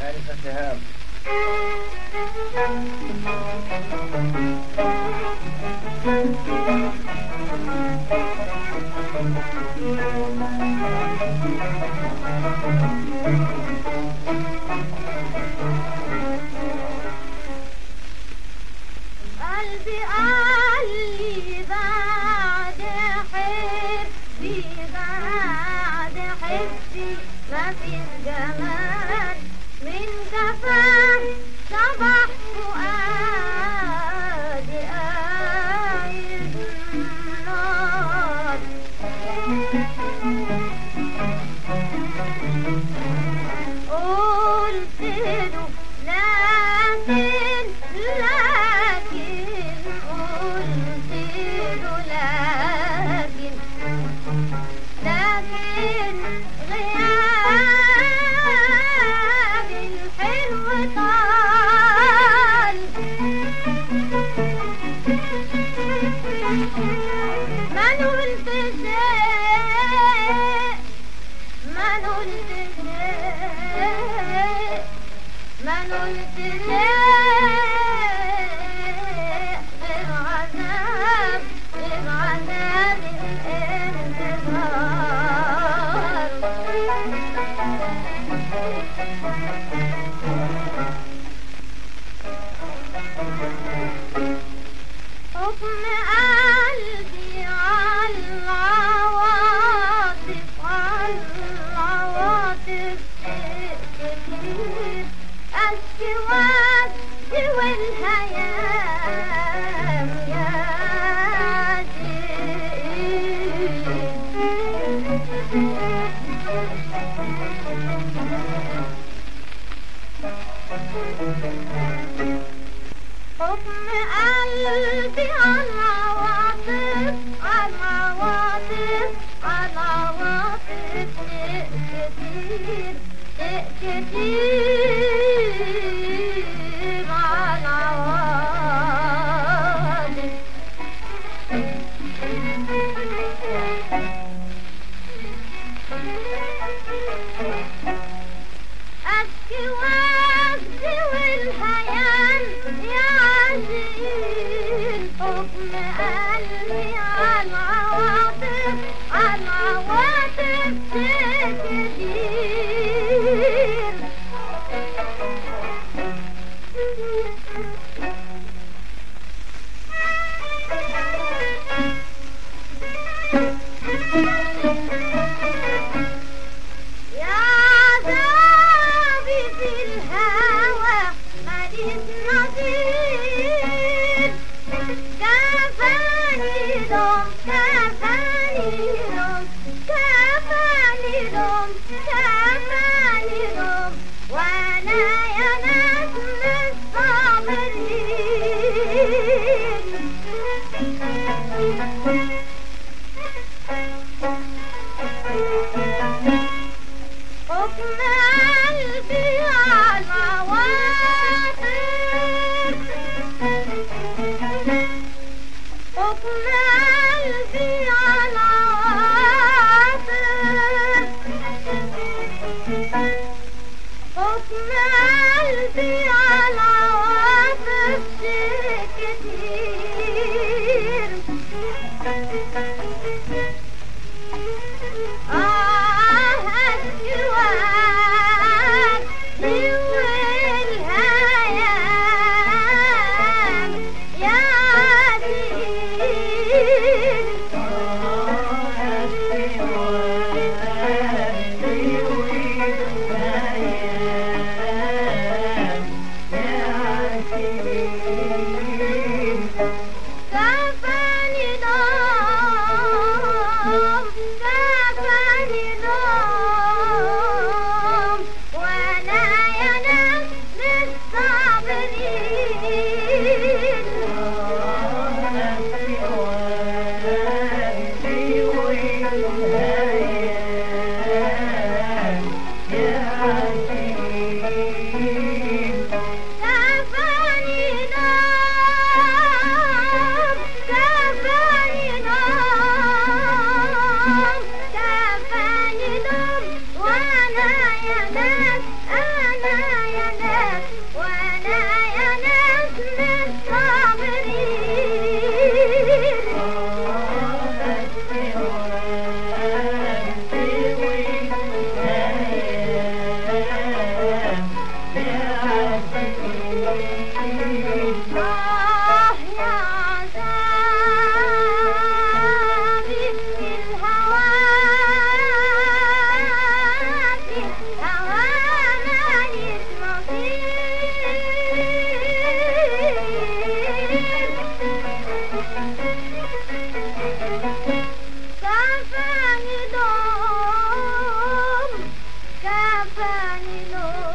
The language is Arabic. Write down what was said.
آنسة شهاب. قلبي قال لي بعد حبي بعد حبي ما فيش جمال من جفاك صبح فؤادي قايد نار. قلت له لكن قلت له لكن غياب الحلو طال. ما قلت شيء ما قلت شيء ما قلت شيء غير عذاب الانتظار. حكم قلبي على العواطف كتير أشكي وأبكي والهيام حكم قلبي على العواطف كتير على العواطف. أبكي وأبكي والهيام يعزين. حكم قلبي على العواطف كتير. يا عذابي في الهوى ماليش نصيب. كفاني لوم وانا يا ناس مش صابرين. حكم قلبي على العواطف حكم قلبي على العواطف حكم قلبي على العواطف كتير. أنا يا جفاني لون